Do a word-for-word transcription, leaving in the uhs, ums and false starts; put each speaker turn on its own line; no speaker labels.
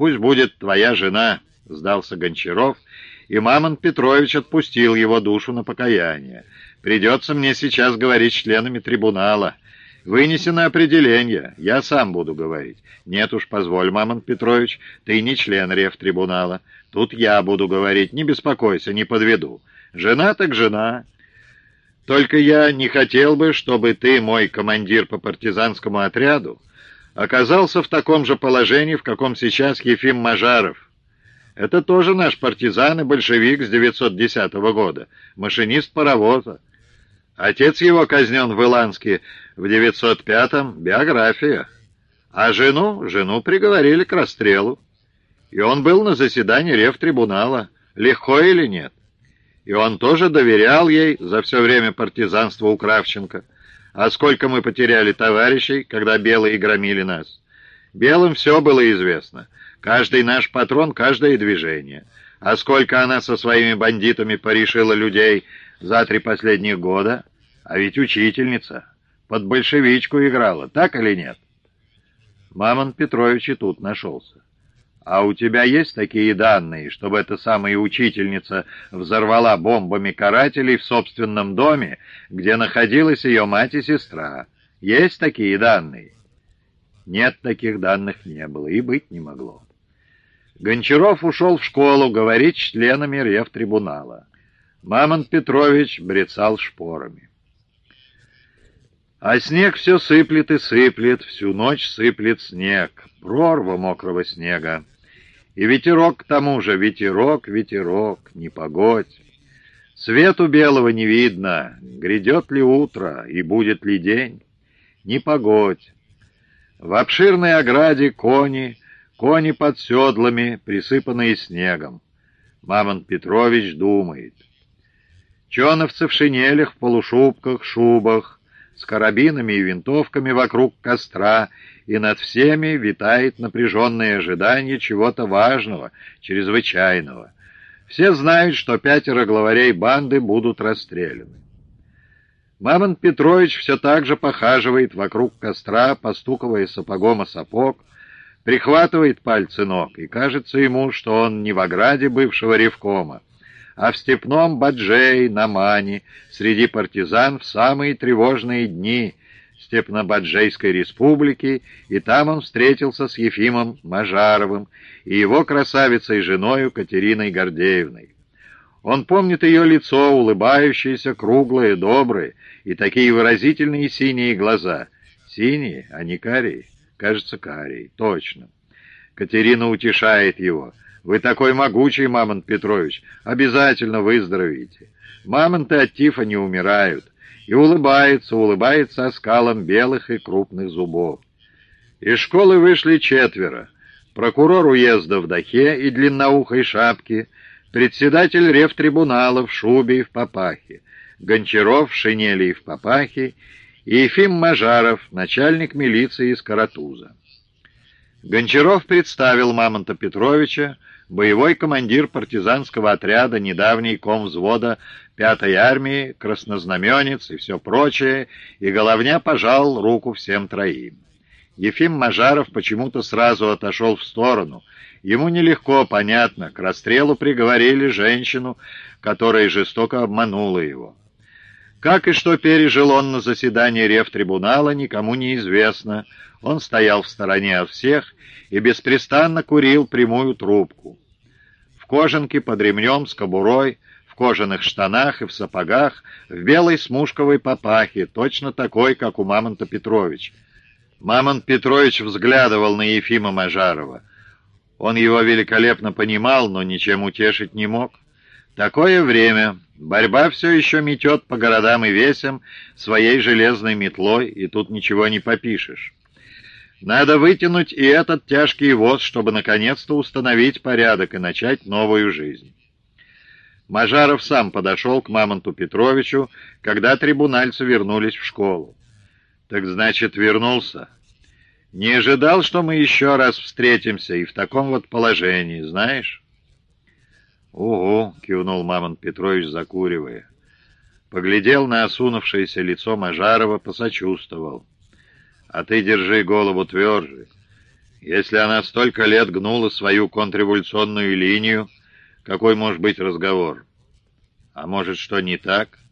пусть будет твоя жена», — сдался Гончаров, и Мамонт Петрович отпустил его душу на покаяние. «Придется мне сейчас говорить с членами трибунала. Вынесено определение, я сам буду говорить». «Нет уж, позволь, Мамонт Петрович, ты не член ревтрибунала. Тут я буду говорить, не беспокойся, не подведу. Жена так жена. Только я не хотел бы, чтобы ты, мой командир по партизанскому отряду, оказался в таком же положении, в каком сейчас Ефим Мажаров. Это тоже наш партизан и большевик с девятьсот десятого года, машинист паровоза. Отец его казнен в Иланске в девятьсот пятом, биография. А жену, жену приговорили к расстрелу. И он был на заседании ревтрибунала. Легко или нет? И он тоже доверял ей за все время партизанства у Кравченко. А сколько мы потеряли товарищей, когда белые громили нас? Белым все было известно. Каждый наш патрон, каждое движение. А сколько она со своими бандитами порешила людей за три последних года? А ведь учительница под большевичку играла, так или нет? Мамонт Петрович и тут нашелся. «А у тебя есть такие данные, чтобы эта самая учительница взорвала бомбами карателей в собственном доме, где находилась ее мать и сестра? Есть такие данные?» Нет, таких данных не было и быть не могло. Гончаров ушел в школу говорить с членами ревтрибунала. Мамонт Петрович брецал шпорами. А снег все сыплет и сыплет, всю ночь сыплет снег, прорва мокрого снега. И ветерок к тому же, ветерок, ветерок, не погодь. Свету белого не видно, грядет ли утро и будет ли день, не погодь. В обширной ограде кони, кони под седлами, присыпанные снегом. Мамонт Петрович думает. Чоновцы в шинелях, в полушубках, шубах, с карабинами и винтовками вокруг костра, и над всеми витает напряженное ожидание чего-то важного, чрезвычайного. Все знают, что пятеро главарей банды будут расстреляны. Мамонт Петрович все так же похаживает вокруг костра, постукивая сапогом о сапог, прихватывает пальцы ног, и кажется ему, что он не в ограде бывшего ревкома, а в степном Баджее на Мане, среди партизан в самые тревожные дни Степно-Баджейской республики, и там он встретился с Ефимом Мажаровым и его красавицей-женою Катериной Гордеевной. Он помнит ее лицо, улыбающееся, круглое, доброе, и такие выразительные синие глаза. Синие, а не карие. Кажется, карие, точно. Катерина утешает его. «Вы такой могучий, Мамонт Петрович, обязательно выздоровеете. Мамонты от тифа не умирают». И улыбается, улыбается оскалом белых и крупных зубов. Из школы вышли четверо. Прокурор уезда в дахе и длинноухой шапке, председатель ревтрибунала в шубе и в папахе, Гончаров в шинели и в папахе, и Ефим Мажаров, начальник милиции из Каратуза. Гончаров представил Мамонта Петровича, боевой командир партизанского отряда, недавний комвзвода пятой армии, краснознаменец и все прочее, и головня пожал руку всем троим. Ефим Мажаров почему-то сразу отошел в сторону. Ему нелегко, понятно, к расстрелу приговорили женщину, которая жестоко обманула его. Как и что пережил он на заседании ревтрибунала, никому не известно. Он стоял в стороне от всех и беспрестанно курил прямую трубку. В кожанке под ремнем с кобурой, в кожаных штанах и в сапогах, в белой смушковой папахе, точно такой, как у Мамонта Петровича. Мамонт Петрович взглядывал на Ефима Мажарова. Он его великолепно понимал, но ничем утешить не мог. Такое время. Борьба все еще метет по городам и весям своей железной метлой, и тут ничего не попишешь. Надо вытянуть и этот тяжкий воз, чтобы наконец-то установить порядок и начать новую жизнь. Мажаров сам подошел к Мамонту Петровичу, когда трибунальцы вернулись в школу. «Так значит, вернулся? Не ожидал, что мы еще раз встретимся и в таком вот положении, знаешь?» «Угу», — кивнул Мамонт Петрович, закуривая. Поглядел на осунувшееся лицо Мажарова, посочувствовал. «А ты держи голову тверже. Если она столько лет гнула свою контрреволюционную линию, какой может быть разговор? А может, что не так?